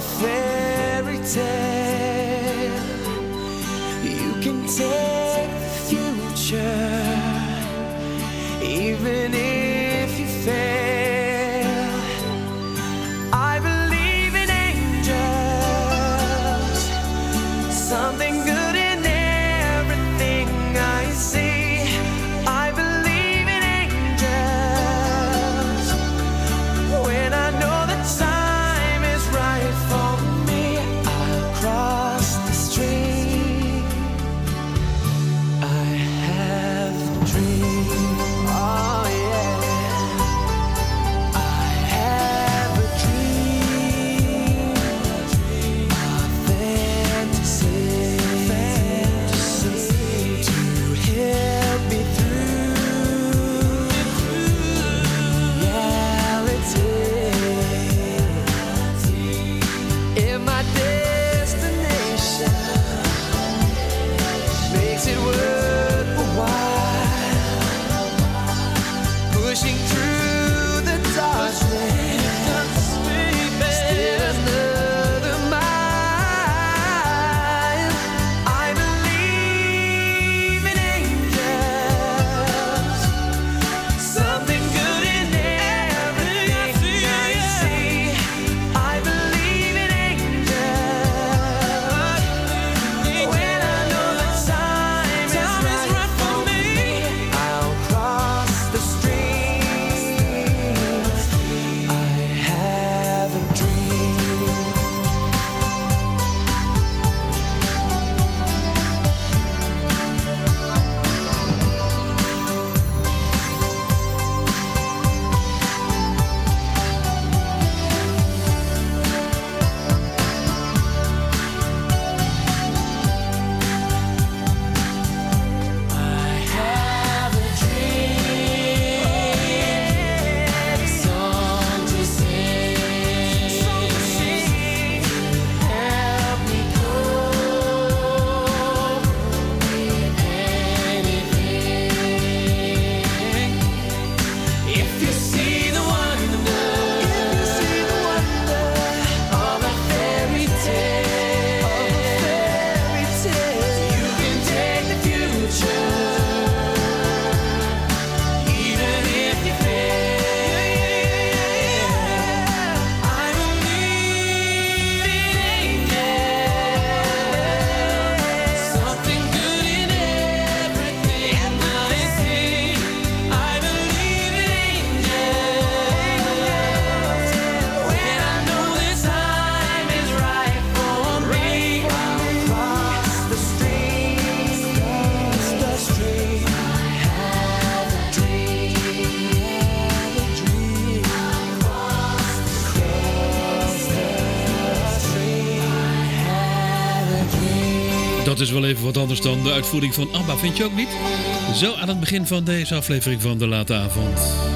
fairy tale. You can take the future, even if you fail. I believe in angels, something good in everything I see. I believe in angels when I know the time is right for me. I'll cross the stream. I have a dream. Oh yeah. I have a dream. A fantasy to help me through reality. If my destination makes it worth a while, pushing through the darkness, still another mile. I believe in angels, something good in everything I see. I believe in angels when I know the time is right for me. I'll cross the stream. I have a dream. I have a dream, a song to sing, help me cope with anything. If you see the wonder of a fairy tale, you can take the future, even if you fail. I believe in angels, something good in everything I see. I believe in angels when I know the time is right for me. I'll cross the stream. I have a dream. I'll cross the stream. I have a dream. Dat is wel even wat anders dan de uitvoering van ABBA, vind je ook niet? Zo aan het begin van deze aflevering van De Late Avond.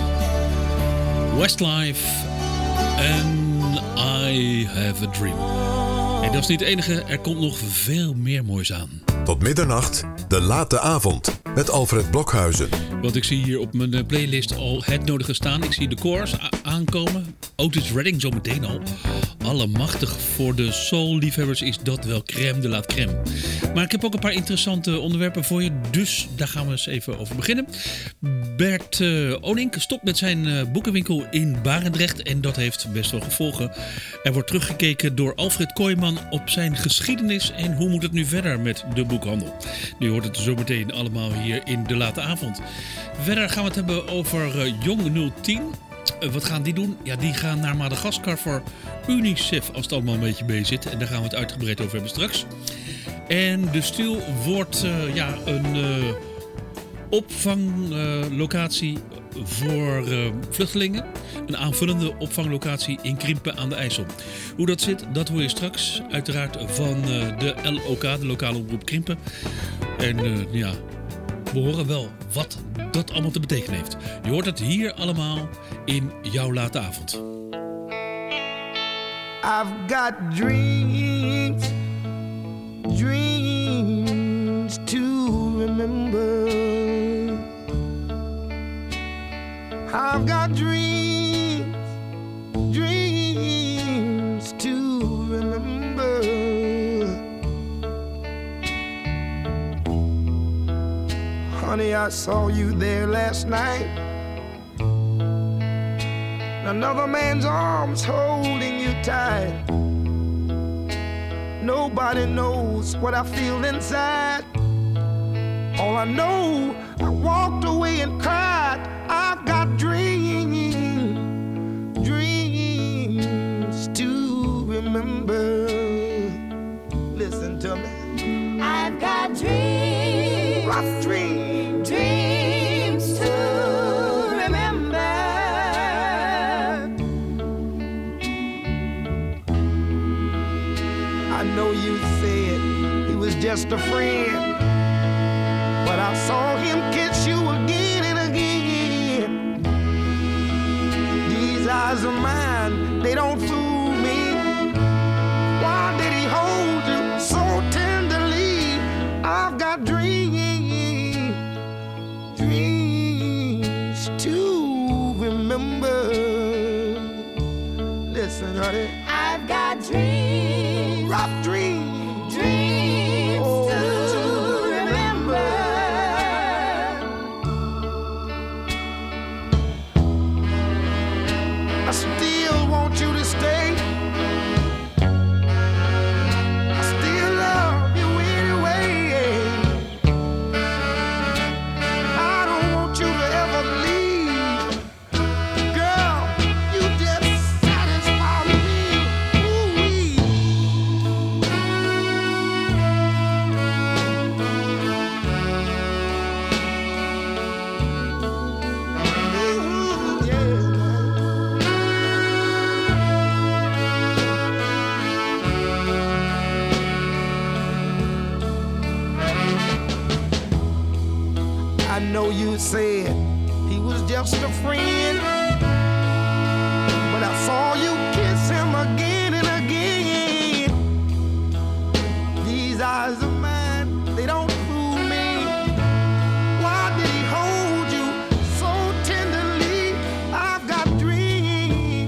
Westlife and I Have a Dream. En dat is niet het enige, er komt nog veel meer moois aan. Tot middernacht, De Late Avond, met Alfred Blokhuizen. Want ik zie hier op mijn playlist al het nodige staan. Ik zie de Coors aankomen. Otis Redding zometeen al. Allemachtig, voor de soul-liefhebbers is dat wel crème de la crème. Maar ik heb ook een paar interessante onderwerpen voor je. Dus daar gaan we eens even over beginnen. Bert Onink stopt met zijn boekenwinkel in Barendrecht. En dat heeft best wel gevolgen. Er wordt teruggekeken door Alfred Kooijman op zijn geschiedenis. En hoe moet het nu verder met de boekhandel? Nu hoort het zometeen allemaal hier in De Late Avond. Verder gaan we het hebben over Jong 010. Wat gaan die doen? Ja, die gaan naar Madagaskar voor UNICEF, als het allemaal een beetje mee zit. En daar gaan we het uitgebreid over hebben straks. En de Stuil wordt een opvanglocatie voor vluchtelingen. Een aanvullende opvanglocatie in Krimpen aan de IJssel. Hoe dat zit, dat hoor je straks. Uiteraard van de LOK, de lokale omroep Krimpen. En we horen wel wat dat allemaal te betekenen heeft. Je hoort het hier allemaal in jouw late avond. I've got dreams, dreams to remember. I've got dreams, dreams to remember. I saw you there last night. Another man's arms holding you tight. Nobody knows what I feel inside. All I know, I walked away and cried. I've got dreams to remember. Listen to me. I've got dreams, rough dreams, dreams to remember. I know you said he was just a friend, but I saw him kiss you again and again. These eyes of mine, they don't fool me. Why did he hold you so tenderly? I've got dreams to remember. Listen, honey. I've got dreams, rough dreams. I know you said he was just a friend, but I saw you kiss him again and again. These eyes of mine, they don't fool me. Why did he hold you so tenderly? I've got dreams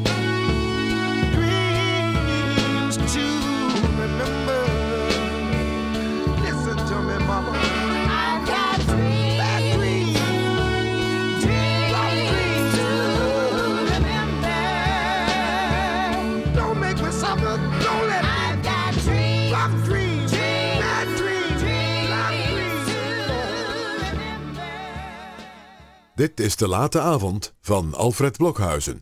to remember. Listen to me, mama. I've got dreams. Dit is De Late Avond van Alfred Blokhuizen.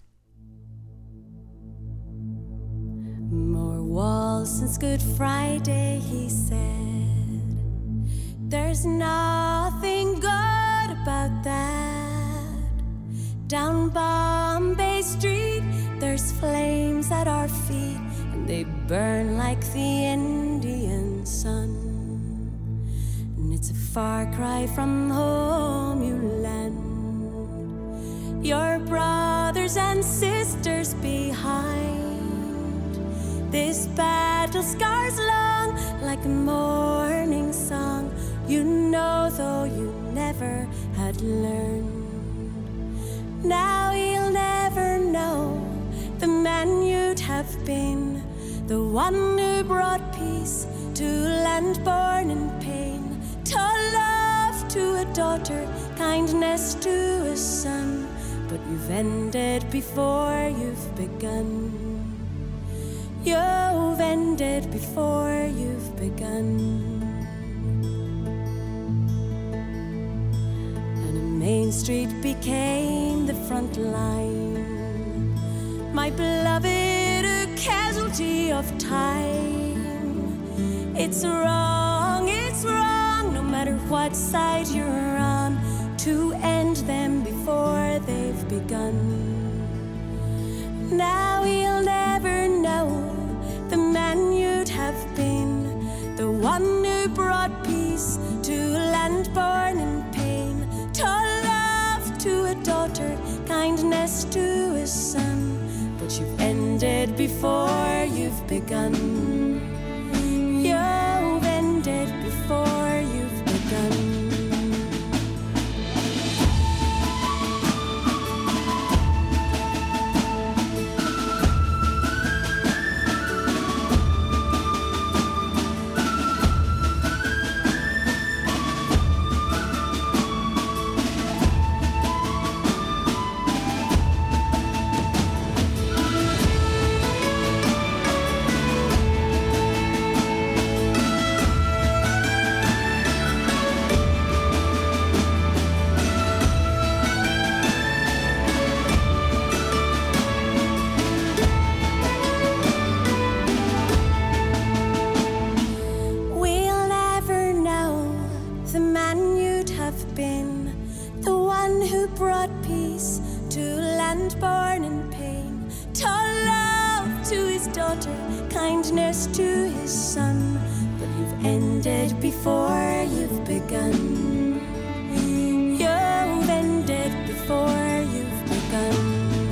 More walls since Good Friday, he said. There's nothing good about that. Down Bombay Street, there's flames at our feet, and they burn like the Indian sun. And it's a far cry from home you land. Your brothers and sisters behind. This battle scars long like a morning song. You know, though you never had learned. Now you'll never know the man you'd have been, the one who brought peace to land born in pain, to love to a daughter, kindness to a son. But you've ended before you've begun. You've ended before you've begun. And a main street became the front line. My beloved, a casualty of time. It's wrong, no matter what side you're on, to end them before they've begun. Now you'll never know the man you'd have been, the one who brought peace to land born in pain, to love to a daughter, kindness to a son. But you've ended before you've begun. You've ended before you've begun. who brought peace to land born in pain, taught love to his daughter, kindness to his son. But you've ended before you've begun. You've ended before you've begun.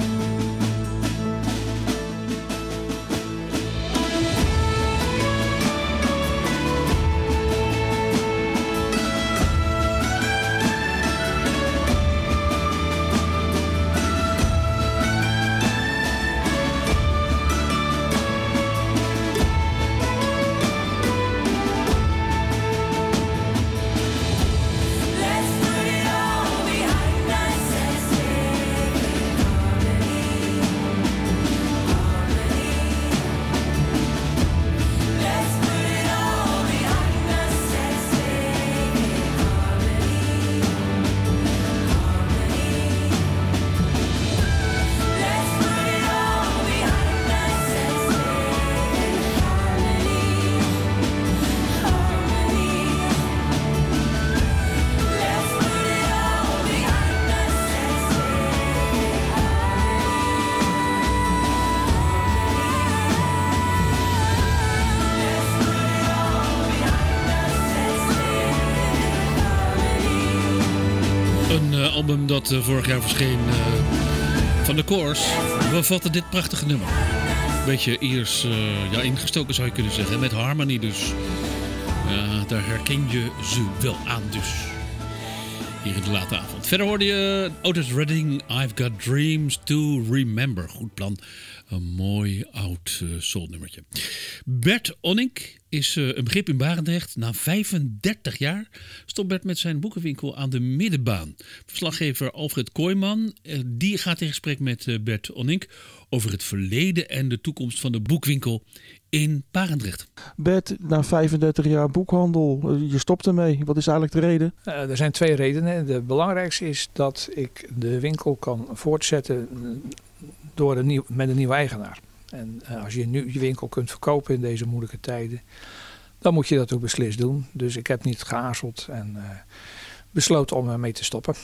Album dat vorig jaar verscheen van de Course bevatte dit prachtige nummer. Beetje Iers ingestoken zou je kunnen zeggen, met Harmony dus. Daar herken je ze wel aan dus. Hier in de late avond. Verder hoorde je Otis Redding, I've Got Dreams to Remember. Goed plan. Een mooi oud soulnummertje. Bert Onink is een begrip in Barendrecht. Na 35 jaar stopt Bert met zijn boekenwinkel aan de Middenbaan. Verslaggever Alfred Kooijman die gaat in gesprek met Bert Onink over het verleden en de toekomst van de boekwinkel in Barendrecht. Bert, na 35 jaar boekhandel, je stopt ermee. Wat is eigenlijk de reden? Er zijn 2 redenen. De belangrijkste is dat ik de winkel kan voortzetten met een nieuwe eigenaar. En als je nu je winkel kunt verkopen in deze moeilijke tijden, dan moet je dat ook beslist doen. Dus ik heb niet geaarzeld en besloten om ermee te stoppen.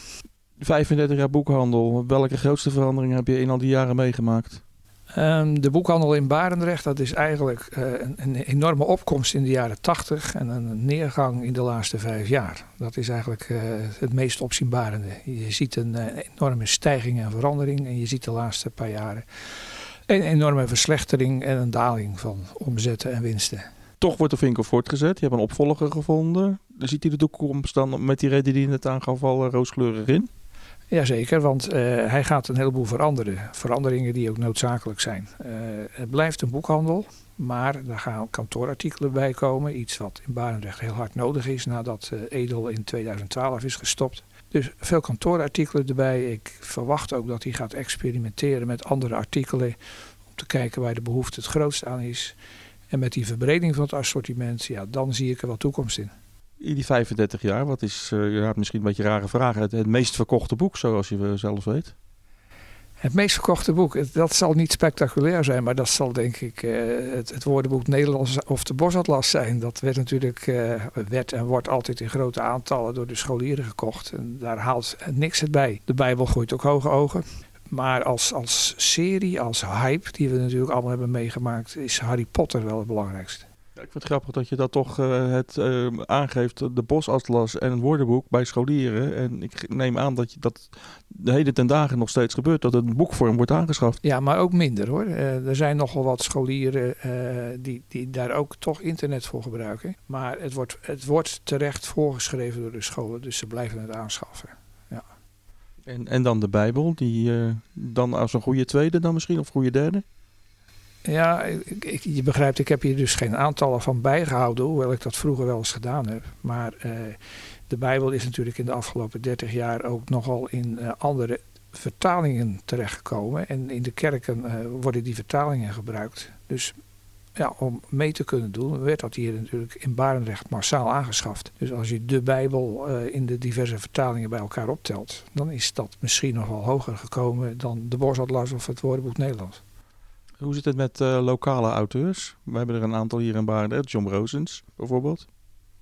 35 jaar boekhandel. Welke grootste verandering heb je in al die jaren meegemaakt? De boekhandel in Barendrecht, dat is eigenlijk een enorme opkomst in de jaren 80 en een neergang in de laatste 5 jaar. Dat is eigenlijk het meest opzienbarende. Je ziet een enorme stijging en verandering en je ziet de laatste paar jaren een enorme verslechtering en een daling van omzetten en winsten. Toch wordt de winkel voortgezet. Je hebt een opvolger gevonden. Ziet hij de toekomst dan met die reden die je net aangaf al rooskleurig in? Jazeker, want hij gaat een heleboel veranderen. Veranderingen die ook noodzakelijk zijn. Het blijft een boekhandel, maar er gaan kantoorartikelen bij komen. Iets wat in Barendrecht heel hard nodig is nadat Edel in 2012 is gestopt. Dus veel kantoorartikelen erbij. Ik verwacht ook dat hij gaat experimenteren met andere artikelen. Om te kijken waar de behoefte het grootst aan is. En met die verbreding van het assortiment, ja, dan zie ik er wel toekomst in. In die 35 jaar, wat is, je hebt misschien een beetje rare vragen, het meest verkochte boek, zoals je zelf weet? Het meest verkochte boek, dat zal niet spectaculair zijn, maar dat zal denk ik het woordenboek Nederlands of de Bosatlas zijn. Dat werd natuurlijk, werd en wordt altijd in grote aantallen door de scholieren gekocht. En daar haalt niks het bij. De Bijbel gooit ook hoge ogen. Maar als serie, als hype, die we natuurlijk allemaal hebben meegemaakt, is Harry Potter wel het belangrijkste. Ja, ik vind het grappig dat je dat toch aangeeft, de Bosatlas en het woordenboek bij scholieren. En ik neem aan dat dat de heden ten dagen nog steeds gebeurt, dat het in boekvorm wordt aangeschaft. Ja, maar ook minder hoor. Er zijn nogal wat scholieren die daar ook toch internet voor gebruiken. Maar het wordt terecht voorgeschreven door de scholen, dus ze blijven het aanschaffen. Ja. En dan de Bijbel, die dan als een goede tweede dan misschien, of goede derde? Ja, je begrijpt, ik heb hier dus geen aantallen van bijgehouden, hoewel ik dat vroeger wel eens gedaan heb. Maar de Bijbel is natuurlijk in de afgelopen 30 jaar ook nogal in andere vertalingen terechtgekomen. En in de kerken worden die vertalingen gebruikt. Dus ja, om mee te kunnen doen, werd dat hier natuurlijk in Barendrecht massaal aangeschaft. Dus als je de Bijbel in de diverse vertalingen bij elkaar optelt, dan is dat misschien nog wel hoger gekomen dan de Bosatlas of het woordenboek Nederlands. Hoe zit het met lokale auteurs? We hebben er een aantal hier in Barendrecht, John Rozens bijvoorbeeld.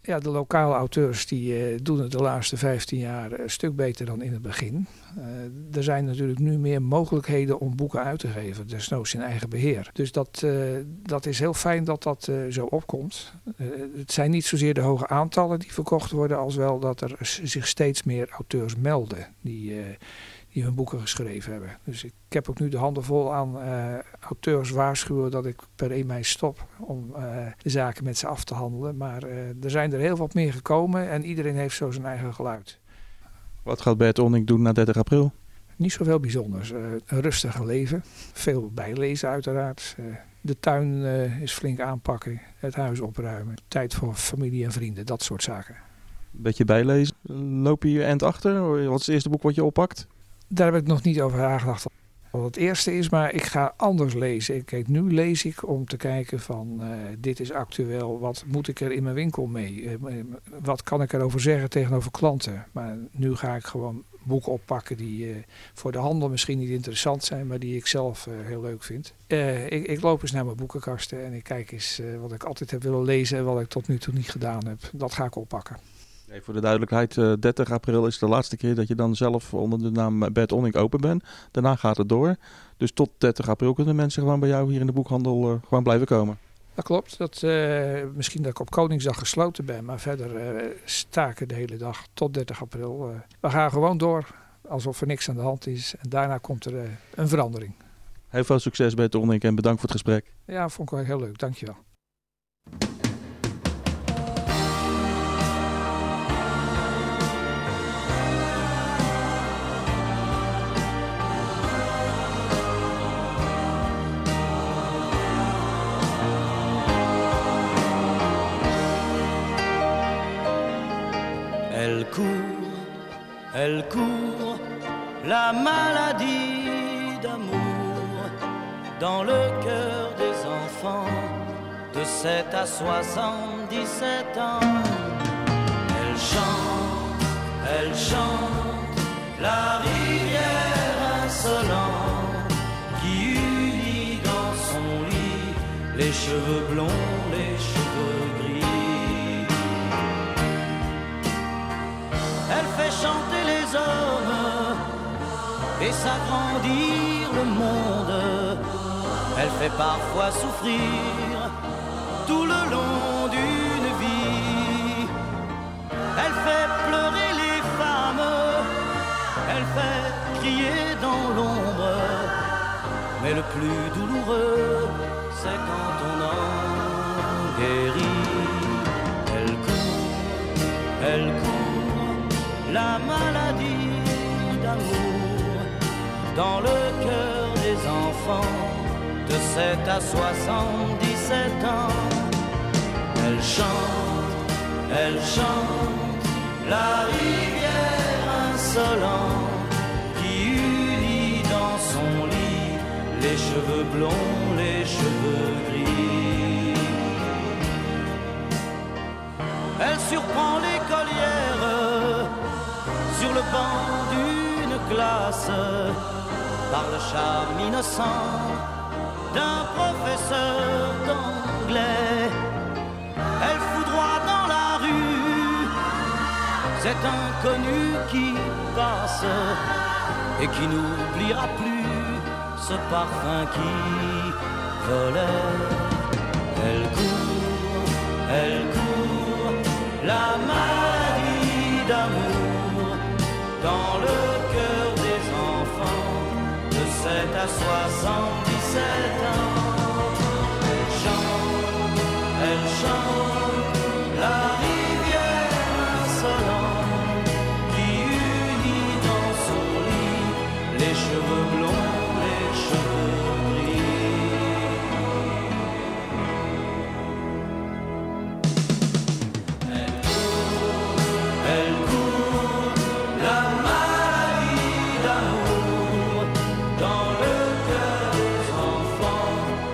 Ja, de lokale auteurs die doen het de laatste 15 jaar een stuk beter dan in het begin. Er zijn natuurlijk nu meer mogelijkheden om boeken uit te geven, desnoods in eigen beheer. Dus dat is heel fijn dat dat zo opkomt. Het zijn niet zozeer de hoge aantallen die verkocht worden, als wel dat er zich steeds meer auteurs melden die hun boeken geschreven hebben. Dus ik heb ook nu de handen vol aan auteurs waarschuwen dat ik per 1 mei stop om de zaken met ze af te handelen. Maar er zijn er heel wat meer gekomen en iedereen heeft zo zijn eigen geluid. Wat gaat Bert Onink doen na 30 april? Niet zoveel bijzonders. Een rustig leven. Veel bijlezen uiteraard. De tuin is flink aanpakken. Het huis opruimen. Tijd voor familie en vrienden. Dat soort zaken. Beetje bijlezen. Loop je eind achter? Wat is het eerste boek wat je oppakt? Daar heb ik nog niet over nagedacht wat het eerste is, maar ik ga anders lezen. Nu lees ik om te kijken van dit is actueel, wat moet ik er in mijn winkel mee? Wat kan ik erover zeggen tegenover klanten? Maar nu ga ik gewoon boeken oppakken die voor de handel misschien niet interessant zijn, maar die ik zelf heel leuk vind. Ik loop eens naar mijn boekenkasten en ik kijk eens wat ik altijd heb willen lezen en wat ik tot nu toe niet gedaan heb. Dat ga ik oppakken. Nee, voor de duidelijkheid, 30 april is de laatste keer dat je dan zelf onder de naam Bert Onink open bent. Daarna gaat het door. Dus tot 30 april kunnen mensen gewoon bij jou hier in de boekhandel gewoon blijven komen. Dat klopt. Misschien dat ik op Koningsdag gesloten ben, maar verder sta ik er de hele dag tot 30 april. We gaan gewoon door, alsof er niks aan de hand is. En daarna komt er een verandering. Heel veel succes Bert Onink en bedankt voor het gesprek. Ja, vond ik wel heel leuk. Dankjewel. Elle court, la maladie d'amour dans le cœur des enfants de 7 à 77 ans. Elle chante la rivière insolente qui unit dans son lit les cheveux blonds, les cheveux gris. Elle fait chanter les hommes et s'agrandir le monde. Elle fait parfois souffrir tout le long d'une vie. Elle fait pleurer les femmes, elle fait crier dans l'ombre. Mais le plus douloureux, c'est quand on en guérit. Elle court, la maladie d'amour dans le cœur des enfants de 7 à 77 ans. Elle chante la rivière insolente qui unit dans son lit les cheveux blonds, les cheveux gris. Elle surprend l'écolière sur le banc d'une classe par le charme innocent d'un professeur d'anglais. Elle foudroie dans la rue cet inconnu qui passe et qui n'oubliera plus ce parfum qui volait. Elle court, la maladie d'amour dans le cœur des enfants de 7 à 77 ans. Elle chante la rivière insolente qui unit dans son lit les cheveux blonds, les cheveux gris. Elle court, la maladie d'amour dans le cœur des enfants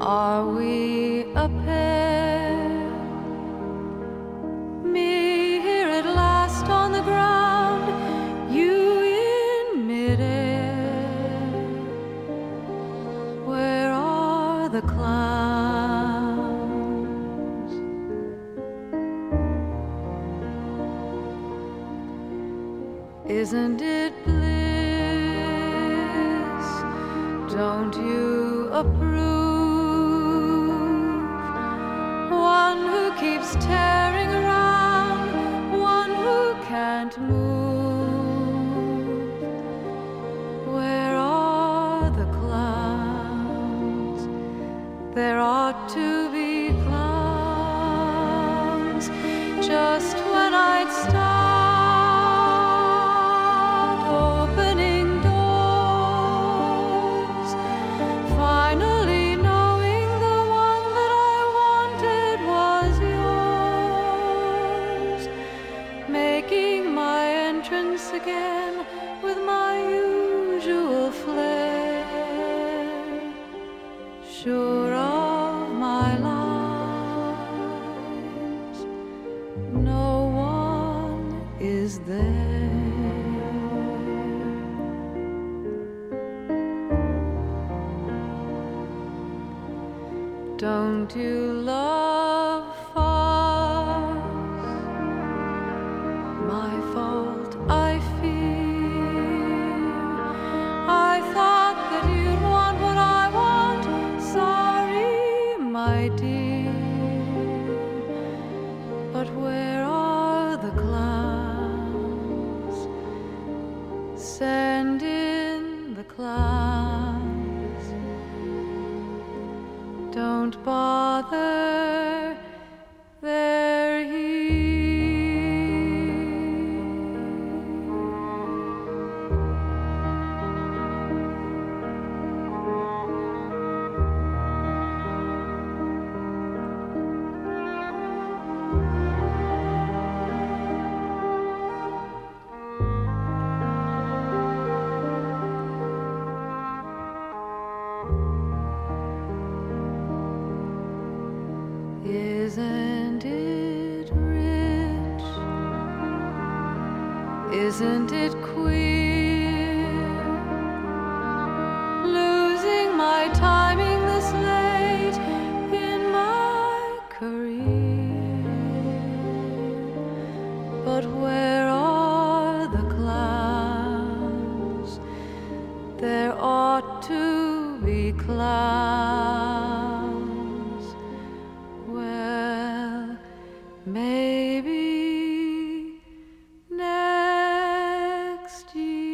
Are we a pair? Me here at last on the ground, you in midair. Where are the clowns? Isn't it bliss? Don't you approve? One who keeps tearing around, one who can't move. Where are the clowns? There ought to be clowns. Just when I'd start opening doors, finally knowing the one that I wanted was yours, making my entrance again with my usual flair, sure of my lies, no one is there. Don't you love farce? My fault, I fear. I thought that you'd want what I want. Sorry, my dear. But where are the clowns? Send in the clowns. Don't bother, they're here. Isn't it rich? Isn't it queer? Losing my timing this late in my career. But where are the clowns? There ought to be clowns. Well, maybe next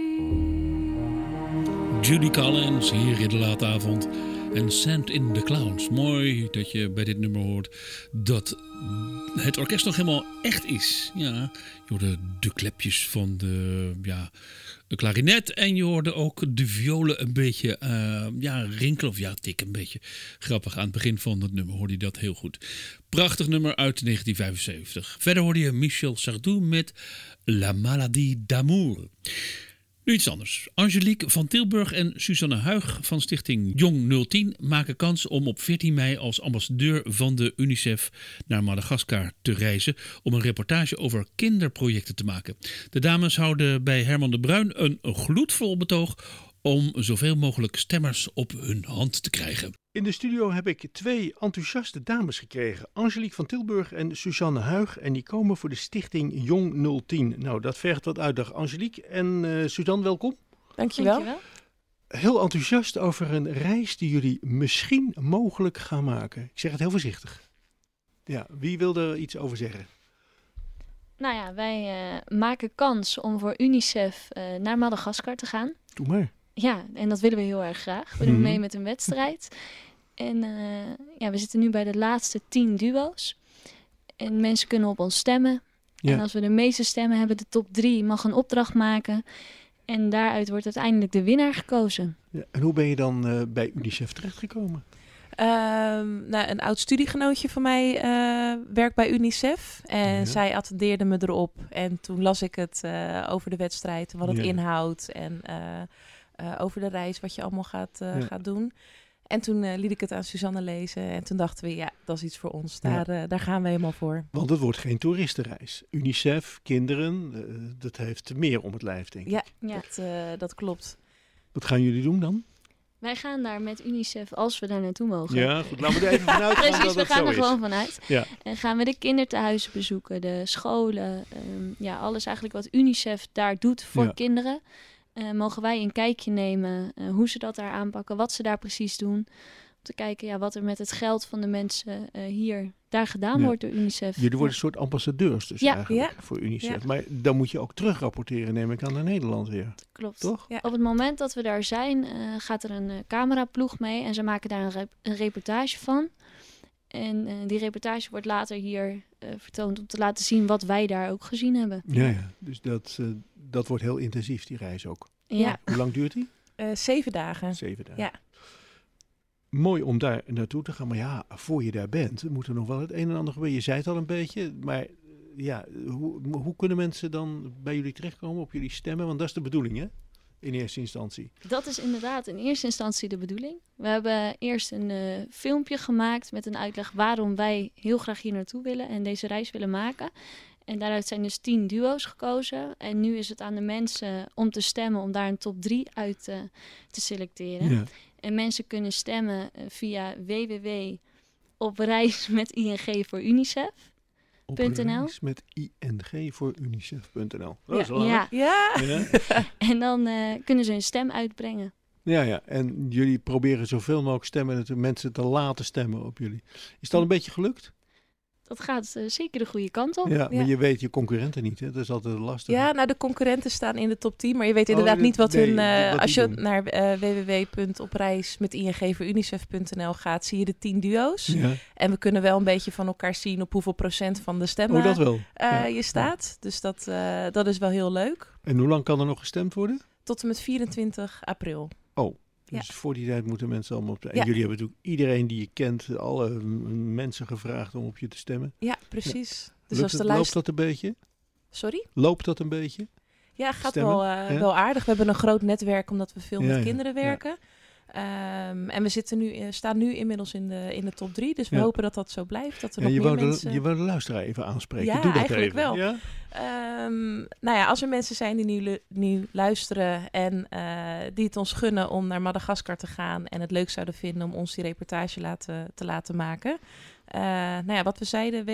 year. Judy Collins hier in de late avond. En Send in the Clowns. Mooi dat je bij dit nummer hoort dat het orkest nog helemaal echt is. Ja, je hoorde de klepjes van de klarinet. En je hoorde ook de violen een beetje rinkelen. Of tikken een beetje. Grappig. Aan het begin van het nummer hoorde je dat heel goed. Prachtig nummer uit 1975. Verder hoorde je Michel Sardou met La Maladie d'Amour. Nu iets anders. Angelique van Tilburg en Suzanne Huig van stichting Jong 010 maken kans om op 14 mei als ambassadeur van de UNICEF naar Madagaskar te reizen om een reportage over kinderprojecten te maken. De dames houden bij Herman de Bruin een gloedvol betoog om zoveel mogelijk stemmers op hun hand te krijgen. In de studio heb ik 2 enthousiaste dames gekregen. Angelique van Tilburg en Suzanne Huig. En die komen voor de stichting Jong 010. Nou, dat vergt wat uitdag. Angelique en Suzanne, welkom. Dankjewel. Heel enthousiast over een reis die jullie misschien mogelijk gaan maken. Ik zeg het heel voorzichtig. Ja, wie wil er iets over zeggen? Nou ja, wij maken kans om voor UNICEF naar Madagaskar te gaan. Doe maar. Ja, en dat willen we heel erg graag. We doen mee met een wedstrijd. En we zitten nu bij de laatste 10 duo's. En mensen kunnen op ons stemmen. Ja. En als we de meeste stemmen hebben, de top 3 mag een opdracht maken. En daaruit wordt uiteindelijk de winnaar gekozen. Ja, en hoe ben je dan bij UNICEF terechtgekomen? Een oud studiegenootje van mij werkt bij UNICEF. En zij attendeerde me erop. En toen las ik het over de wedstrijd, wat het inhoudt. En over de reis, wat je allemaal gaat doen. En toen liet ik het aan Suzanne lezen. En toen dachten we, ja, dat is iets voor ons. Daar gaan we helemaal voor. Want het wordt geen toeristenreis. UNICEF, kinderen, dat heeft meer om het lijf, denk ik. Ja, dat klopt. Wat gaan jullie doen dan? Wij gaan daar met UNICEF, als we daar naartoe mogen. Ja, goed. Laten we er even vanuit gaan. Precies, we gaan er gewoon vanuit. Ja. En gaan we de kindertehuizen bezoeken, de scholen. Alles eigenlijk wat UNICEF daar doet voor kinderen. Mogen wij een kijkje nemen hoe ze dat daar aanpakken, wat ze daar precies doen. Om te kijken wat er met het geld van de mensen daar gedaan wordt door UNICEF. Jullie worden een soort ambassadeurs dus eigenlijk voor UNICEF. Ja. Maar dan moet je ook terugrapporteren, neem ik aan, naar Nederland weer. Klopt. Toch? Ja. Op het moment dat we daar zijn, gaat er een cameraploeg mee en ze maken daar een reportage van. En die reportage wordt later hier vertoond om te laten zien wat wij daar ook gezien hebben. Ja. Dus dat wordt heel intensief, die reis ook. Ja. Hoe lang duurt die? 7 dagen. 7 dagen. Ja. Mooi om daar naartoe te gaan. Maar ja, voor je daar bent, moet er nog wel het een en ander gebeuren. Je zei het al een beetje, maar ja, hoe kunnen mensen dan bij jullie terechtkomen, op jullie stemmen? Want dat is de bedoeling, hè? In eerste instantie. Dat is inderdaad in eerste instantie de bedoeling. We hebben eerst een filmpje gemaakt met een uitleg waarom wij heel graag hier naartoe willen en deze reis willen maken. En daaruit zijn dus 10 duo's gekozen. En nu is het aan de mensen om te stemmen, om daar een top 3 uit te selecteren. Ja. En mensen kunnen stemmen via www.opreismeting4unicef.nl. Opreismeting4unicef.nl. Dat is lang. Ja. En dan kunnen ze hun stem uitbrengen. Ja. En jullie proberen zoveel mogelijk mensen te laten stemmen op jullie. Is dat een beetje gelukt? Dat gaat zeker de goede kant op. Ja, maar je weet je concurrenten niet, hè? Dat is altijd lastig. Ja, nou de concurrenten staan in de top 10, maar je weet inderdaad niet wat hun... als je naar www.opreismeting4unicef.nl gaat, zie je de 10 duo's. Ja. En we kunnen wel een beetje van elkaar zien op hoeveel procent van de stemmen dat wel. Je staat. Dus dat is wel heel leuk. En hoe lang kan er nog gestemd worden? Tot en met 24 april. Oh. Dus voor die tijd moeten mensen allemaal op. En jullie hebben natuurlijk iedereen die je kent, alle mensen gevraagd om op je te stemmen. Ja, precies. Ja. Dus loopt dat een beetje? Sorry? Loopt dat een beetje? Ja, gaat wel aardig. We hebben een groot netwerk omdat we veel met kinderen werken. Ja. En we staan nu inmiddels in de top 3. Dus we hopen dat dat zo blijft. Dat er nog meer mensen... Je wil de luisteraar even aanspreken. Ja, doe dat eigenlijk even. Wel. Ja? Als er mensen zijn die nu luisteren en die het ons gunnen om naar Madagaskar te gaan en het leuk zouden vinden om ons die reportage te laten maken. Wat we zeiden,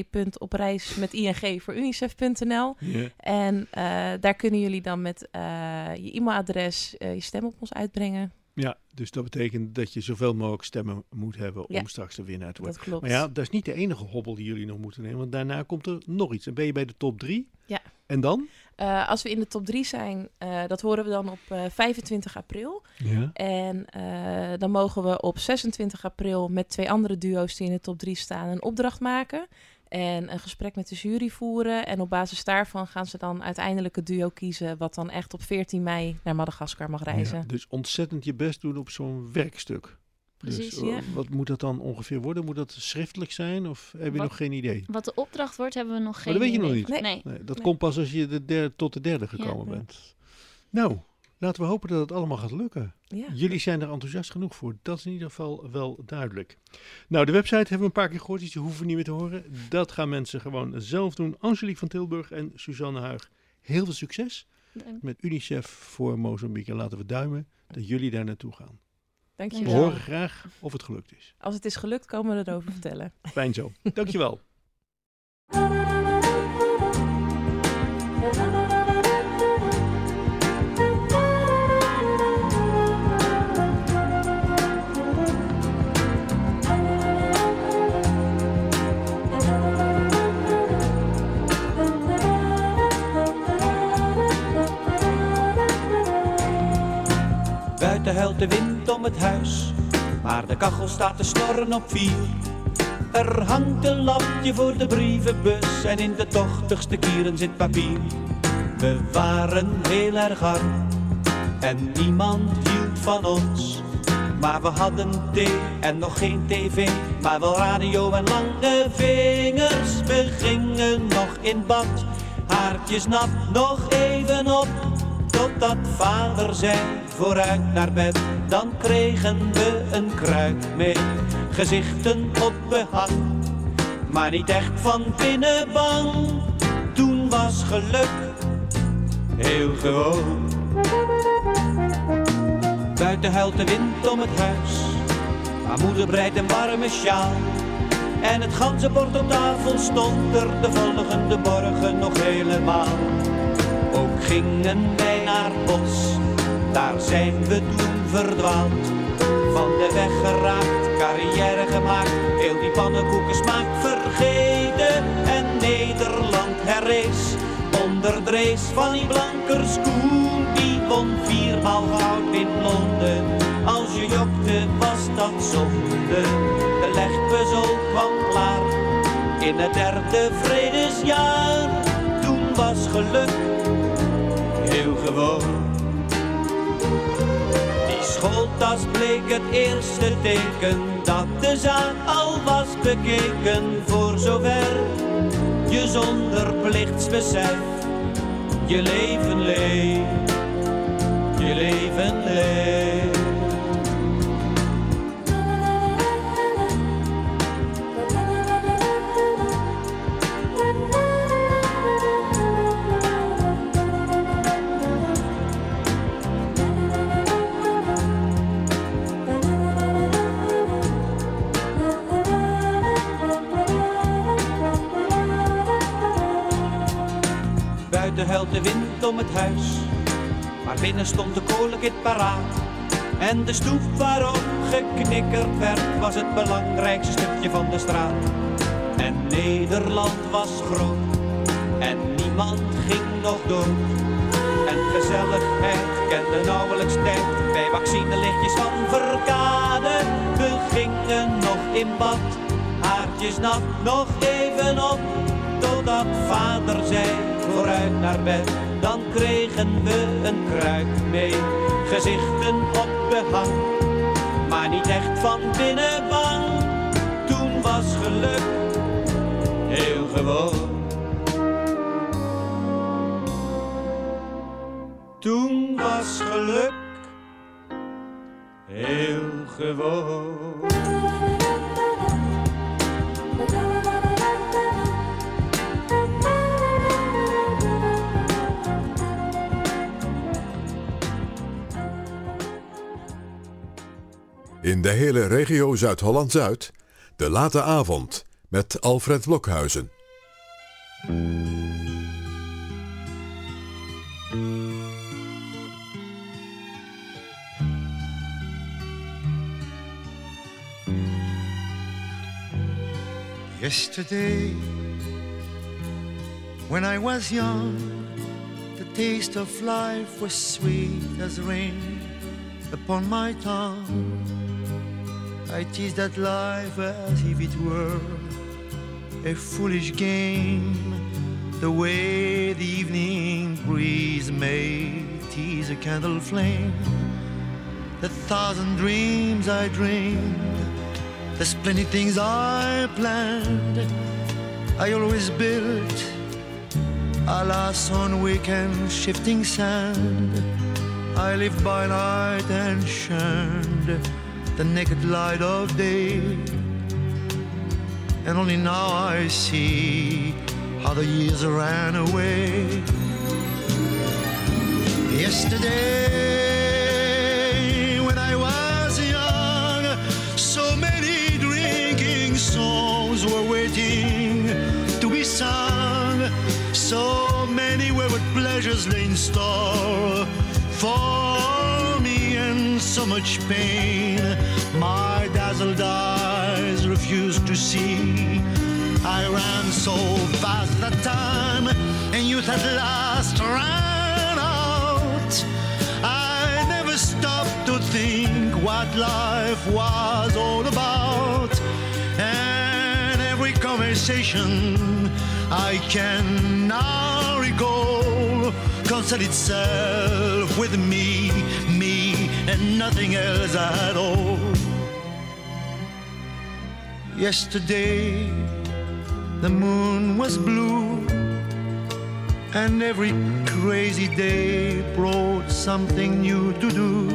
www.opreismeting4unicef.nl. Yeah. En daar kunnen jullie dan met je e-mailadres je stem op ons uitbrengen. Ja, dus dat betekent dat je zoveel mogelijk stemmen moet hebben om straks de winnaar te worden. Dat klopt. Maar ja, dat is niet de enige hobbel die jullie nog moeten nemen, want daarna komt er nog iets. Dan ben je bij de top 3. Ja. En dan? Als we in de top 3 zijn, dat horen we dan op 25 april. Ja. En dan mogen we op 26 april met 2 andere duo's die in de top 3 staan een opdracht maken. En een gesprek met de jury voeren. En op basis daarvan gaan ze dan uiteindelijk het duo kiezen wat dan echt op 14 mei naar Madagaskar mag reizen. Ja, dus ontzettend je best doen op zo'n werkstuk. Precies, dus, wat moet dat dan ongeveer worden? Moet dat schriftelijk zijn of heb je nog geen idee? Wat de opdracht wordt, hebben we nog geen idee. Dat weet je nog niet? Nee, dat komt pas als je tot de derde gekomen bent. Nou, laten we hopen dat het allemaal gaat lukken. Ja. Jullie zijn er enthousiast genoeg voor. Dat is in ieder geval wel duidelijk. Nou, de website hebben we een paar keer gehoord. Dus je hoeft niet meer te horen. Dat gaan mensen gewoon zelf doen. Angelique van Tilburg en Suzanne Huig. Heel veel succes met UNICEF voor Mozambique. En laten we duimen dat jullie daar naartoe gaan. Dankjewel. We horen graag of het gelukt is. Als het is gelukt, komen we erover vertellen. Fijn zo. Dankjewel. Buiten huilt de wind om het huis, maar de kachel staat te snorren op 4. Er hangt een lampje voor de brievenbus en in de tochtigste kieren zit papier. We waren heel erg arm en niemand hield van ons. Maar we hadden thee en nog geen tv, maar wel radio en lange vingers. We gingen nog in bad, haartjes nat, nog even op, totdat vader zei: vooruit naar bed. Dan kregen we een kruik mee, gezichten op behang. Maar niet echt van binnen bang, toen was geluk heel gewoon. Buiten huilt de wind om het huis, maar moeder breidt een warme sjaal. En het ganzenbord op tafel stond er de volgende morgen nog helemaal. Ook gingen wij naar het bos, daar zijn we toen verdwaald. Van de weg geraakt, carrière gemaakt, heel die pannenkoekensmaak vergeten. En Nederland herrees onder de race van die Blankerskoen. Die won 4-maal goud in Londen, als je jokte was dat zonde. De legpuzzel kwam klaar, in het 3e vredesjaar. Toen was geluk heel gewoon. Die schooltas bleek het eerste teken, dat de zaak al was bekeken. Voor zover je zonder plichtsbesef je leven leeft, je leven leeft. Buiten huilt de wind om het huis, maar binnen stond de kolenkit paraat. En de stoep waarop geknikkerd werd, was het belangrijkste stukje van de straat. En Nederland was groot, en niemand ging nog dood. En gezelligheid kende nauwelijks tijd, bij vaccinelichtjes van Verkade. We gingen nog in bad, haartjes nat, nog even op. Totdat vader zei, vooruit naar bed. Dan kregen we een kruik mee, gezichten op behang. Maar niet echt van binnen bang, toen was geluk heel gewoon. Toen was geluk heel gewoon. In de hele regio Zuid-Holland-Zuid, de late avond met Alfred Blokhuizen. Yesterday, when I was young, the taste of life was sweet as rain upon my tongue. I teased at life as if it were a foolish game, the way the evening breeze may tease a candle flame. The 1,000 dreams I dreamed, the splendid things I planned, I always built, alas, on weekend shifting sand. I lived by night and shunned the naked light of day, and only now I see how the years ran away. Yesterday, when I was young, so many drinking songs were waiting to be sung. So many wayward pleasures lay in store for me, and so much pain my dazzled eyes refused to see. I ran so fast that time, and youth at last ran out. I never stopped to think what life was all about, and every conversation I can now recall concerned itself with me, and nothing else at all. Yesterday, the moon was blue, and every crazy day brought something new to do.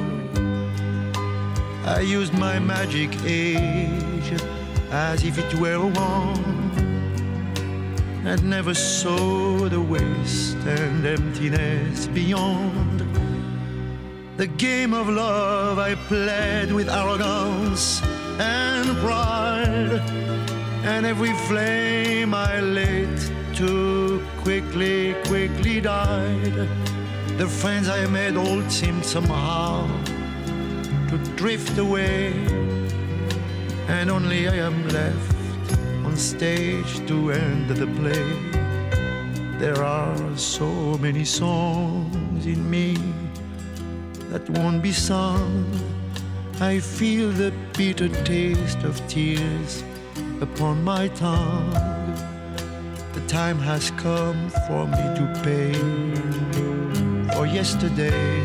I used my magic age as if it were a wand, and never saw the waste and emptiness beyond. The game of love I played with arrogance and pride, and every flame I lit too quickly died. The friends I made all seemed somehow to drift away, and only I am left on stage to end the play. There are so many songs in me that won't be sung. I feel the bitter taste of tears upon my tongue. The time has come for me to pay for yesterday,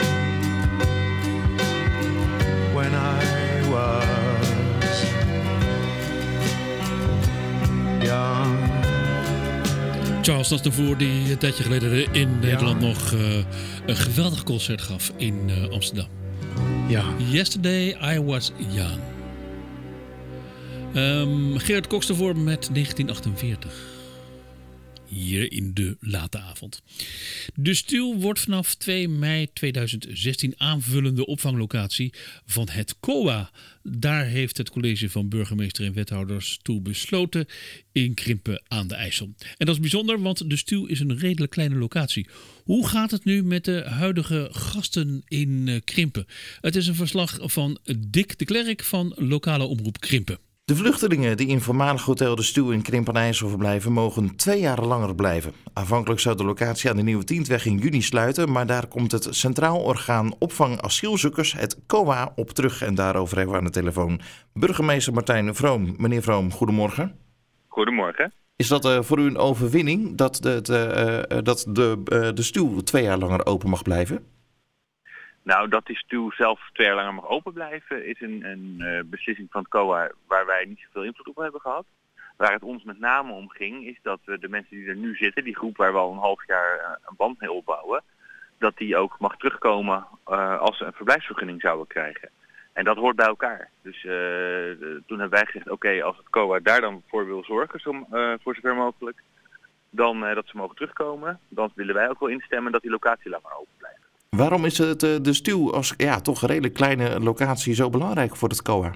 when I was young. Charles Aznavour, die een tijdje geleden in Nederland nog een geweldig concert gaf in Amsterdam. Ja. Yesterday I Was Young. Gerard Cox ervoor met 1948. Hier in de late avond. De Stuw wordt vanaf 2 mei 2016 aanvullende opvanglocatie van het COA. Daar heeft het college van burgemeester en wethouders toe besloten in Krimpen aan de IJssel. En dat is bijzonder, want de Stuw is een redelijk kleine locatie. Hoe gaat het nu met de huidige gasten in Krimpen? Het is een verslag van Dick de Klerk van lokale omroep Krimpen. De vluchtelingen die in voormalig hotel De Stuw in Krimpen aan IJssel verblijven mogen 2 jaar langer blijven. Aanvankelijk zou de locatie aan de Nieuwe Tientweg in juni sluiten, maar daar komt het Centraal Orgaan Opvang Asielzoekers, het COA, op terug. En daarover hebben we aan de telefoon burgemeester Martijn Vroom. Meneer Vroom, goedemorgen. Goedemorgen. Is dat voor u een overwinning dat de Stuw 2 jaar langer open mag blijven? Nou, dat die Stuw zelf 2 jaar langer mag open blijven is een beslissing van het COA waar wij niet zoveel invloed op hebben gehad. Waar het ons met name om ging is dat we de mensen die er nu zitten, die groep waar we al een half jaar een band mee opbouwen, dat die ook mag terugkomen als ze een verblijfsvergunning zouden krijgen. En dat hoort bij elkaar. Dus toen hebben wij gezegd, oké, als het COA daar dan voor wil zorgen, voor zover mogelijk, dan dat ze mogen terugkomen, dan willen wij ook wel instemmen dat die locatie langer open blijft. Waarom is het de Stuw als toch een redelijk kleine locatie zo belangrijk voor het COA?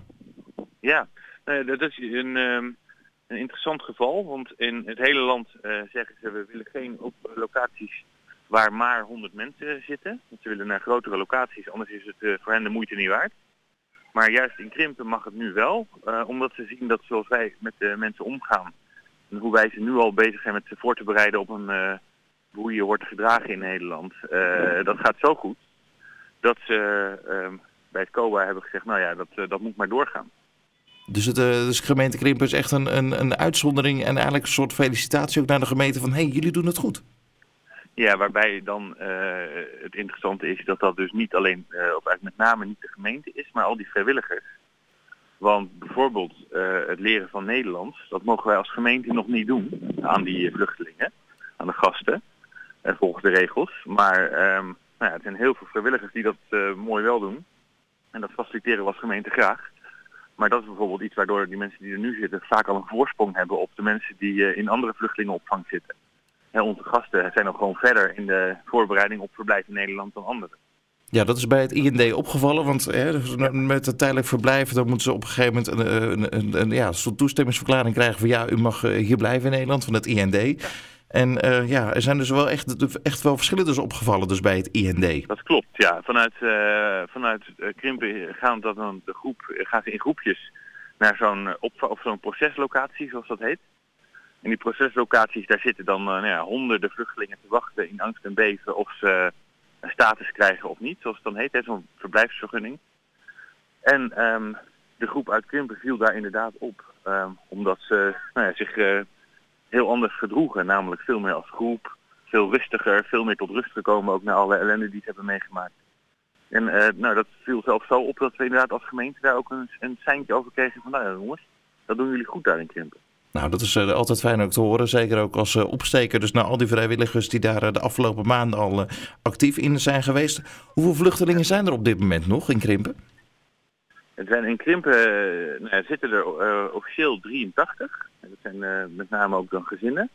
Ja, dat is een interessant geval. Want in het hele land zeggen ze, we willen geen locaties waar maar 100 mensen zitten. Want ze willen naar grotere locaties, anders is het voor hen de moeite niet waard. Maar juist in Krimpen mag het nu wel. Omdat ze zien dat zoals wij met de mensen omgaan en hoe wij ze nu al bezig zijn met ze voor te bereiden op een... hoe je wordt gedragen in Nederland, dat gaat zo goed dat ze bij het COA hebben gezegd, nou ja, dat moet maar doorgaan. Dus de gemeente Krimpen is echt een uitzondering en eigenlijk een soort felicitatie ook naar de gemeente van, hey, jullie doen het goed. Ja, waarbij dan het interessante is dat dus niet alleen, of eigenlijk met name niet de gemeente is, maar al die vrijwilligers. Want bijvoorbeeld het leren van Nederlands, dat mogen wij als gemeente nog niet doen aan die vluchtelingen, aan de gasten. Volgens de regels. Maar het zijn heel veel vrijwilligers die dat mooi wel doen. En dat faciliteren we als gemeente graag. Maar dat is bijvoorbeeld iets waardoor die mensen die er nu zitten vaak al een voorsprong hebben op de mensen die in andere vluchtelingenopvang zitten. Onze gasten zijn nog gewoon verder in de voorbereiding op verblijf in Nederland dan anderen. Ja, dat is bij het IND opgevallen, want met het tijdelijk verblijf dan moeten ze op een gegeven moment een soort toestemmingsverklaring krijgen van ja, u mag hier blijven in Nederland van het IND. Ja. En er zijn dus wel echt wel verschillen dus opgevallen dus bij het IND. Dat klopt, ja. Vanuit Krimpen gaan ze in groepjes naar zo'n proceslocatie, zoals dat heet. En die proceslocaties, daar zitten dan honderden vluchtelingen te wachten in angst en beven of ze een status krijgen of niet, zoals het dan heet, zo'n verblijfsvergunning. En de groep uit Krimpen viel daar inderdaad op, omdat ze zich heel anders gedroegen, namelijk veel meer als groep, veel rustiger, veel meer tot rust gekomen, ook na alle ellende die ze hebben meegemaakt. En dat viel zelfs zo op dat we inderdaad als gemeente daar ook een seintje over kregen van, nou ja jongens, dat doen jullie goed daar in Krimpen. Nou, dat is altijd fijn ook te horen. Zeker ook als opsteker. Dus naar al die vrijwilligers die daar de afgelopen maanden al actief in zijn geweest. Hoeveel vluchtelingen zijn er op dit moment nog in Krimpen? Het zijn in Krimpen zitten er officieel 83. Dat zijn met name ook dan gezinnen.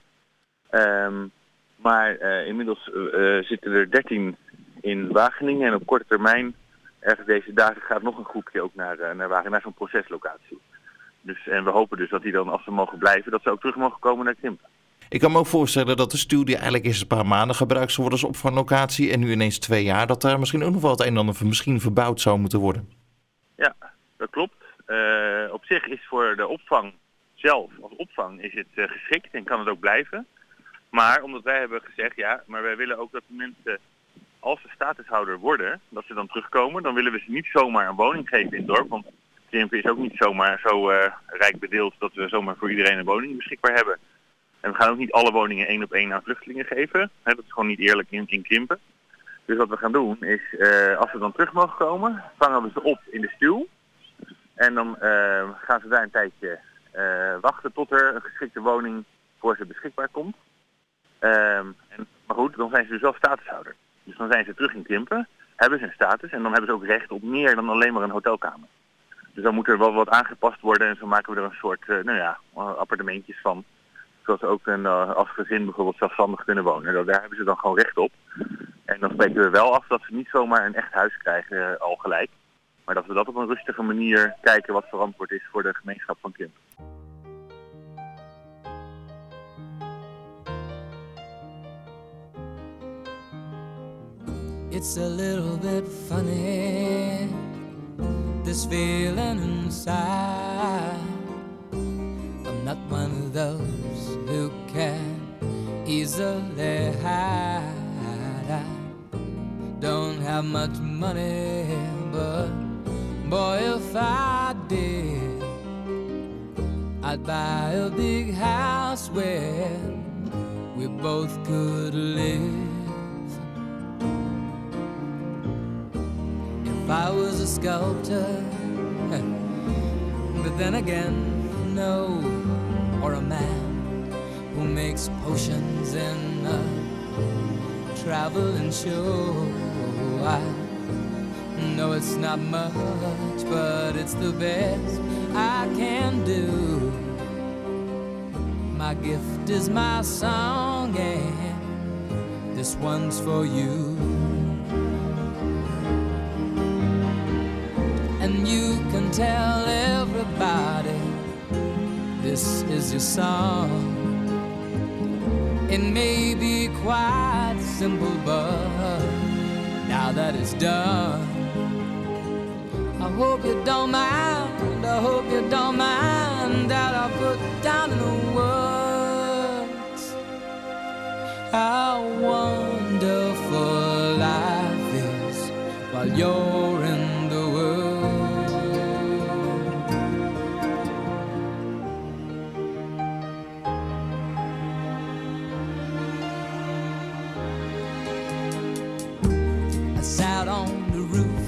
Maar inmiddels zitten er 13 in Wageningen. En op korte termijn, ergens deze dagen, gaat nog een groepje ook naar Wageningen, naar zo'n proceslocatie. Dus, en we hopen dus dat die dan, als ze mogen blijven, dat ze ook terug mogen komen naar Krimpen. Ik kan me ook voorstellen dat de stuw die eigenlijk eerst een paar maanden gebruikt zou worden als opvanglocatie en nu ineens 2 jaar, dat daar misschien ook nog wel het een en ander misschien verbouwd zou moeten worden. Ja, dat klopt. Op zich is voor de opvang zelf, als opvang, is het geschikt en kan het ook blijven. Maar omdat wij hebben gezegd, ja, maar wij willen ook dat de mensen, als ze statushouder worden, dat ze dan terugkomen, dan willen we ze niet zomaar een woning geven in het dorp. Want Krimpen is ook niet zomaar zo rijk bedeeld dat we zomaar voor iedereen een woning beschikbaar hebben. En we gaan ook niet alle woningen 1 op 1 aan vluchtelingen geven. Dat is gewoon niet eerlijk in Krimpen. Dus wat we gaan doen is, als ze dan terug mogen komen, vangen we ze op in de stuw. En dan gaan ze daar een tijdje wachten tot er een geschikte woning voor ze beschikbaar komt. Maar goed, dan zijn ze dus wel statushouder. Dus dan zijn ze terug in Krimpen, hebben ze een status en dan hebben ze ook recht op meer dan alleen maar een hotelkamer. Dus dan moet er wel wat aangepast worden en zo maken we er een soort appartementjes van. Zodat ze ook als gezin bijvoorbeeld zelfstandig kunnen wonen. Daar hebben ze dan gewoon recht op. En dan spreken we wel af dat ze niet zomaar een echt huis krijgen al gelijk. Maar dat we dat op een rustige manier kijken wat verantwoord is voor de gemeenschap van Krimpen. It's a little bit funny, this feeling inside. I'm not one of those who can easily hide. I don't have much money, but boy, if I did, I'd buy a big house where we both could live. If I was a sculptor, but then again, no, or a man who makes potions in a traveling show. I know it's not much, but it's the best I can do. My gift is my song, and this one's for you. And you can tell everybody this is your song. It may be quite simple, but now that it's done, I hope you don't mind, I hope you don't mind that I put down in the words how wonderful life is while you're in the world. Sat on the roof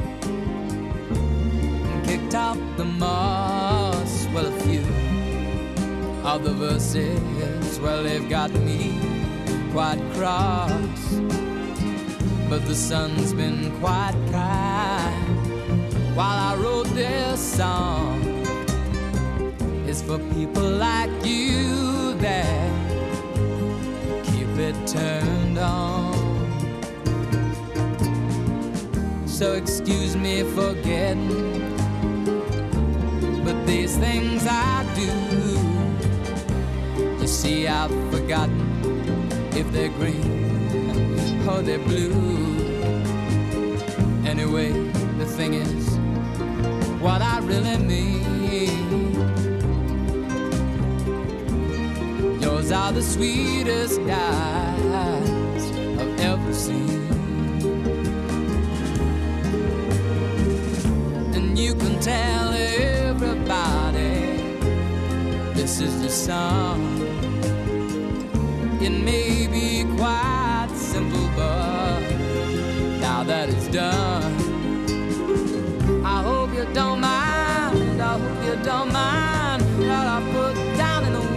and kicked out the moss. Well, a few of the verses, well, they've got me quite cross. But the sun's been quite kind while I wrote this song. It's for people like you that keep it turned on. So excuse me for getting, but these things I do, you see I've forgotten if they're green or they're blue. Anyway, the thing is, what I really mean, yours are the sweetest eyes I've ever seen. You can tell everybody this is the song. It may be quite simple, but now that it's done, I hope you don't mind, I hope you don't mind that I put down in the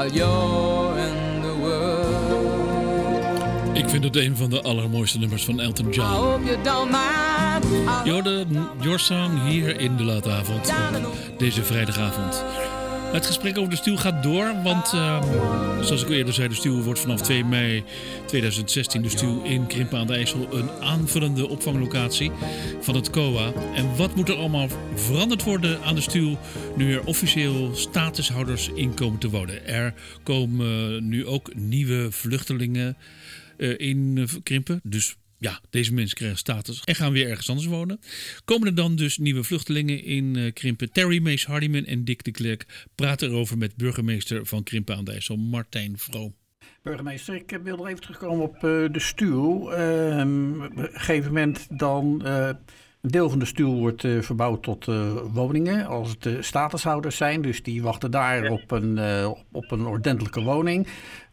while you're in the world. Ik vind het een van de allermooiste nummers van Elton I John. hope you don't mind. Je hoorde Your Song hier in de late avond. Deze vrijdagavond. Het gesprek over de stuw gaat door, want zoals ik al eerder zei, de stuw wordt vanaf 2 mei 2016 de stuw in Krimpen aan de IJssel een aanvullende opvanglocatie van het COA. En wat moet er allemaal veranderd worden aan de stuw nu er officieel statushouders in komen te wonen? Er komen nu ook nieuwe vluchtelingen in Krimpen, dus ja, deze mensen krijgen status en gaan weer ergens anders wonen. Komen er dan dus nieuwe vluchtelingen in Krimpen? Terry Mees Hardiman en Dick de Klerk praten erover met burgemeester van Krimpen aan de IJssel, Martijn Vroom. Burgemeester, ik wil nog even terugkomen op de stuw. Op een gegeven moment dan een deel van de stuw wordt verbouwd tot woningen. Als het statushouders zijn, dus die wachten daar op een ordentelijke woning. Op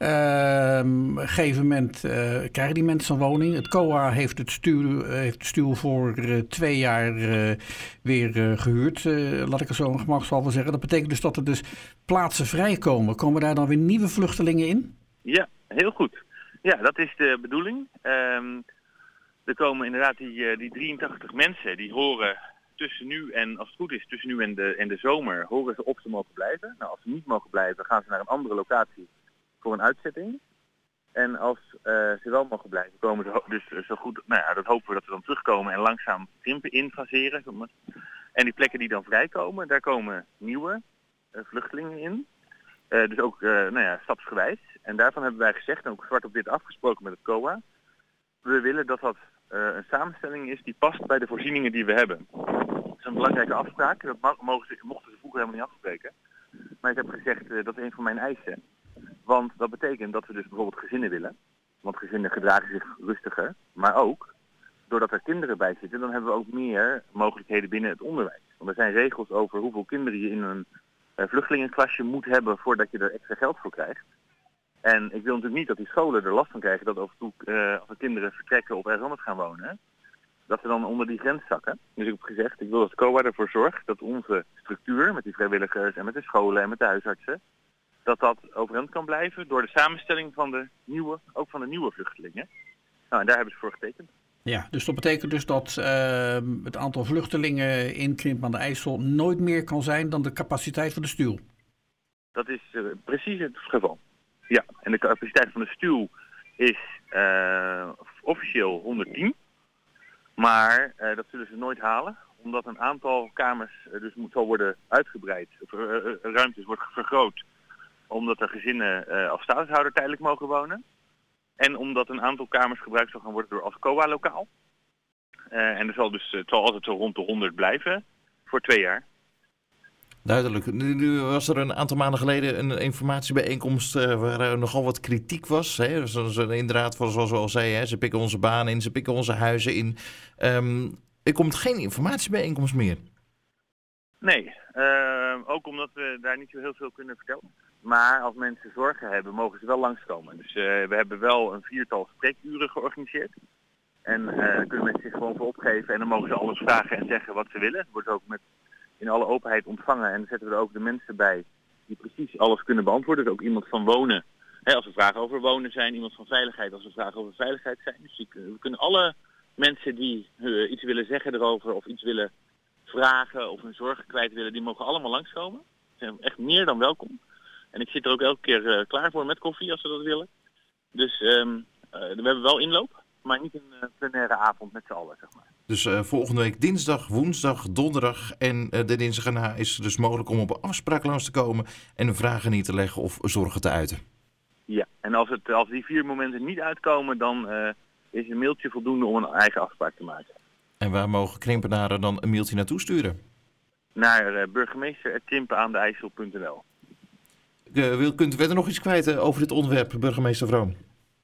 een gegeven moment krijgen die mensen een woning. Het COA heeft de stuw voor 2 jaar weer gehuurd. Laat ik het zo gemakshalve zeggen. Dat betekent dus dat er dus plaatsen vrijkomen. Komen daar dan weer nieuwe vluchtelingen in? Ja, heel goed. Ja, dat is de bedoeling. Er komen inderdaad die 83 mensen, die horen tussen nu en, als het goed is, tussen nu en de zomer, horen ze of ze mogen blijven. Nou, als ze niet mogen blijven, gaan ze naar een andere locatie voor een uitzetting. En als ze wel mogen blijven, komen ze dus zo goed, nou ja, dat hopen we dat ze dan terugkomen en langzaam Krimpen infaseren. En die plekken die dan vrijkomen, daar komen nieuwe vluchtelingen in. Dus ook stapsgewijs. En daarvan hebben wij gezegd, en ook zwart op wit afgesproken met het COA, we willen dat dat een samenstelling is die past bij de voorzieningen die we hebben. Dat is een belangrijke afspraak. Dat mochten ze vroeger helemaal niet afspreken. Maar ik heb gezegd, dat is een van mijn eisen. Want dat betekent dat we dus bijvoorbeeld gezinnen willen. Want gezinnen gedragen zich rustiger. Maar ook, doordat er kinderen bij zitten, dan hebben we ook meer mogelijkheden binnen het onderwijs. Want er zijn regels over hoeveel kinderen je in een vluchtelingenklasje moet hebben voordat je er extra geld voor krijgt. En ik wil natuurlijk niet dat die scholen er last van krijgen dat af en toe als de kinderen vertrekken of ergens anders gaan wonen, dat ze dan onder die grens zakken. Dus ik heb gezegd, ik wil dat COA ervoor zorgt dat onze structuur met die vrijwilligers en met de scholen en met de huisartsen, dat overeind kan blijven door de samenstelling van de nieuwe vluchtelingen. Nou, en daar hebben ze voor getekend. Ja, dus dat betekent dus dat het aantal vluchtelingen in Krimpen aan de IJssel nooit meer kan zijn dan de capaciteit van de stuw. Dat is precies het geval. Ja, en de capaciteit van de stuw is officieel 110. Maar dat zullen ze nooit halen, omdat een aantal kamers dus zal worden uitgebreid. Ruimtes wordt vergroot, omdat er gezinnen als statushouder tijdelijk mogen wonen. En omdat een aantal kamers gebruikt zal gaan worden door als COA-lokaal. En het zal altijd zo rond de 100 blijven voor 2 jaar. Duidelijk. Nu was er een aantal maanden geleden een informatiebijeenkomst waar nogal wat kritiek was. Hè? Dus inderdaad, zoals we al zeiden, hè? Ze pikken onze banen in, ze pikken onze huizen in. Er komt geen informatiebijeenkomst meer. Nee, ook omdat we daar niet zo heel veel kunnen vertellen. Maar als mensen zorgen hebben, mogen ze wel langskomen. Dus we hebben wel een 4-tal spreekuren georganiseerd. En dan kunnen mensen zich gewoon voor opgeven en dan mogen ze alles vragen en zeggen wat ze willen. Het wordt ook in alle openheid ontvangen en dan zetten we er ook de mensen bij die precies alles kunnen beantwoorden. Dus ook iemand van wonen, als er vragen over wonen zijn, iemand van veiligheid als er vragen over veiligheid zijn. Dus we kunnen alle mensen die iets willen zeggen erover of iets willen vragen of hun zorgen kwijt willen, die mogen allemaal langskomen. Ze zijn echt meer dan welkom. En ik zit er ook elke keer klaar voor met koffie als ze dat willen. Dus we hebben wel inloop, maar niet een plenaire avond met z'n allen, zeg maar. Dus volgende week dinsdag, woensdag, donderdag en de dinsdag erna is het dus mogelijk om op een afspraak langs te komen en vragen neer te leggen of zorgen te uiten. Ja, en als die 4 momenten niet uitkomen, dan is een mailtje voldoende om een eigen afspraak te maken. En waar mogen Krimpenaren dan een mailtje naartoe sturen? Naar burgemeester@krimpenaandeijssel.nl. Kunt u verder nog iets kwijt over dit onderwerp, burgemeester Vroom?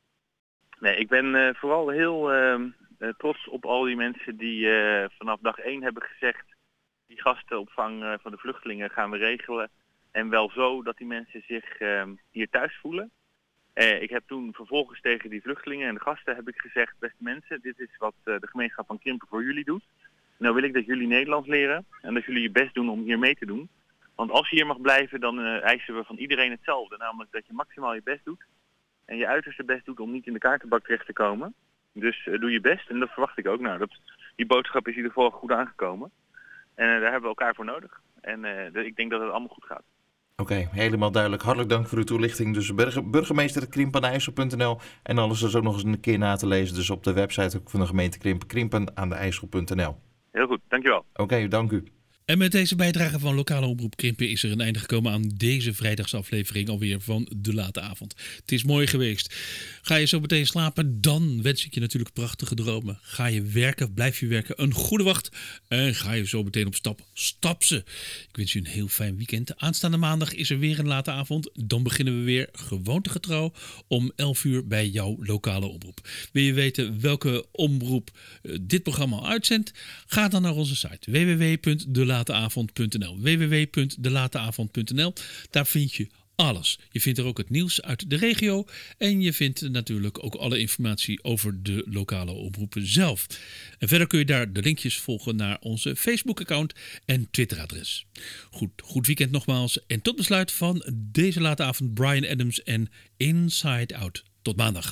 Nee, ik ben vooral heel trots op al die mensen die vanaf dag 1 hebben gezegd, die gastenopvang van de vluchtelingen gaan we regelen. En wel zo dat die mensen zich hier thuis voelen. Ik heb toen vervolgens tegen die vluchtelingen en de gasten heb ik gezegd, beste mensen, dit is wat de gemeenschap van Krimpen voor jullie doet. Nou wil ik dat jullie Nederlands leren en dat jullie je best doen om hier mee te doen. Want als je hier mag blijven, dan eisen we van iedereen hetzelfde. Namelijk dat je maximaal je best doet. En je uiterste best doet om niet in de kaartenbak terecht te komen. Dus doe je best. En dat verwacht ik ook. Nou, die boodschap is in ieder geval goed aangekomen. En daar hebben we elkaar voor nodig. En ik denk dat het allemaal goed gaat. Oké, helemaal duidelijk. Hartelijk dank voor uw toelichting. Dus burgemeester@krimpenaanisel.nl. En alles is ook nog eens een keer na te lezen. Dus op de website van de gemeente Krimpen, krimpenaandeijssel.nl. Heel goed, dankjewel. Oké, dank u. En met deze bijdrage van Lokale Omroep Krimpen is er een einde gekomen aan deze vrijdagsaflevering alweer van De Late Avond. Het is mooi geweest. Ga je zo meteen slapen, dan wens ik je natuurlijk prachtige dromen. Ga je werken, blijf je werken, een goede wacht. En ga je zo meteen op stap, stap ze. Ik wens je een heel fijn weekend. Aanstaande maandag is er weer een Late Avond. Dan beginnen we weer gewoontegetrouw om 11 uur bij jouw lokale omroep. Wil je weten welke omroep dit programma uitzendt? Ga dan naar onze site www.delateavond.nl www.delateavond.nl. Daar vind je alles. Je vindt er ook het nieuws uit de regio en je vindt natuurlijk ook alle informatie over de lokale omroepen zelf. En verder kun je daar de linkjes volgen naar onze Facebook-account en Twitter-adres. Goed weekend nogmaals en tot besluit van deze Late Avond Bryan Adams en Inside Out. Tot maandag.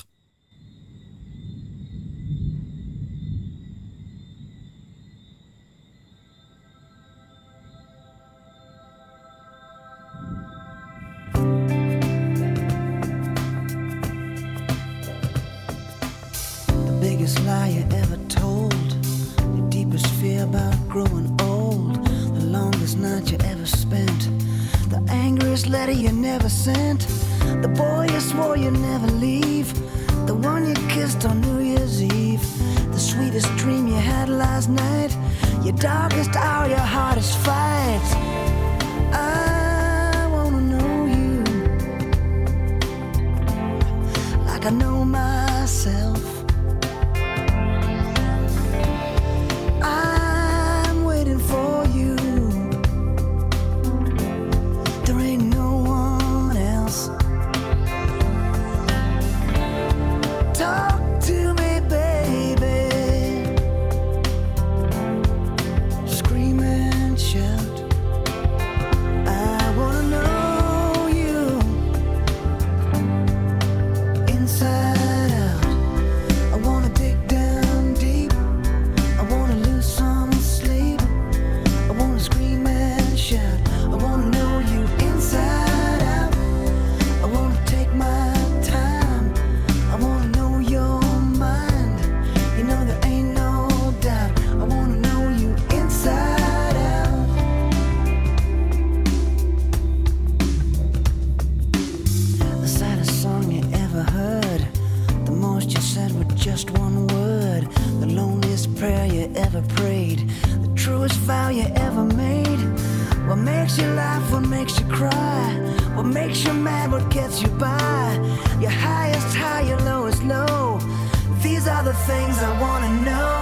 Lie you ever told, the deepest fear about growing old, the longest night you ever spent, the angriest letter you never sent, the boy you swore you'd never leave, the one you kissed on New Year's Eve, the sweetest dream you had last night, your darkest hour, your hardest fight. I wanna know you like I know myself. I'm waiting for you. There ain't no one else. Talk to me, baby. Scream and shout. I wanna know you inside out. I wanna dig down deep. I wanna lose some sleep. I wanna scream and shout. I wanna know you inside out. I wanna take my time. I wanna know your mind. You know there ain't no doubt. I wanna know you inside out. The saddest song you ever heard, the most you said with just one word, the loneliest prayer you ever prayed, the truest vow you ever made. What makes you laugh, what makes you cry, what makes you mad, what gets you by, your highest high, your lowest low. These are the things I wanna know.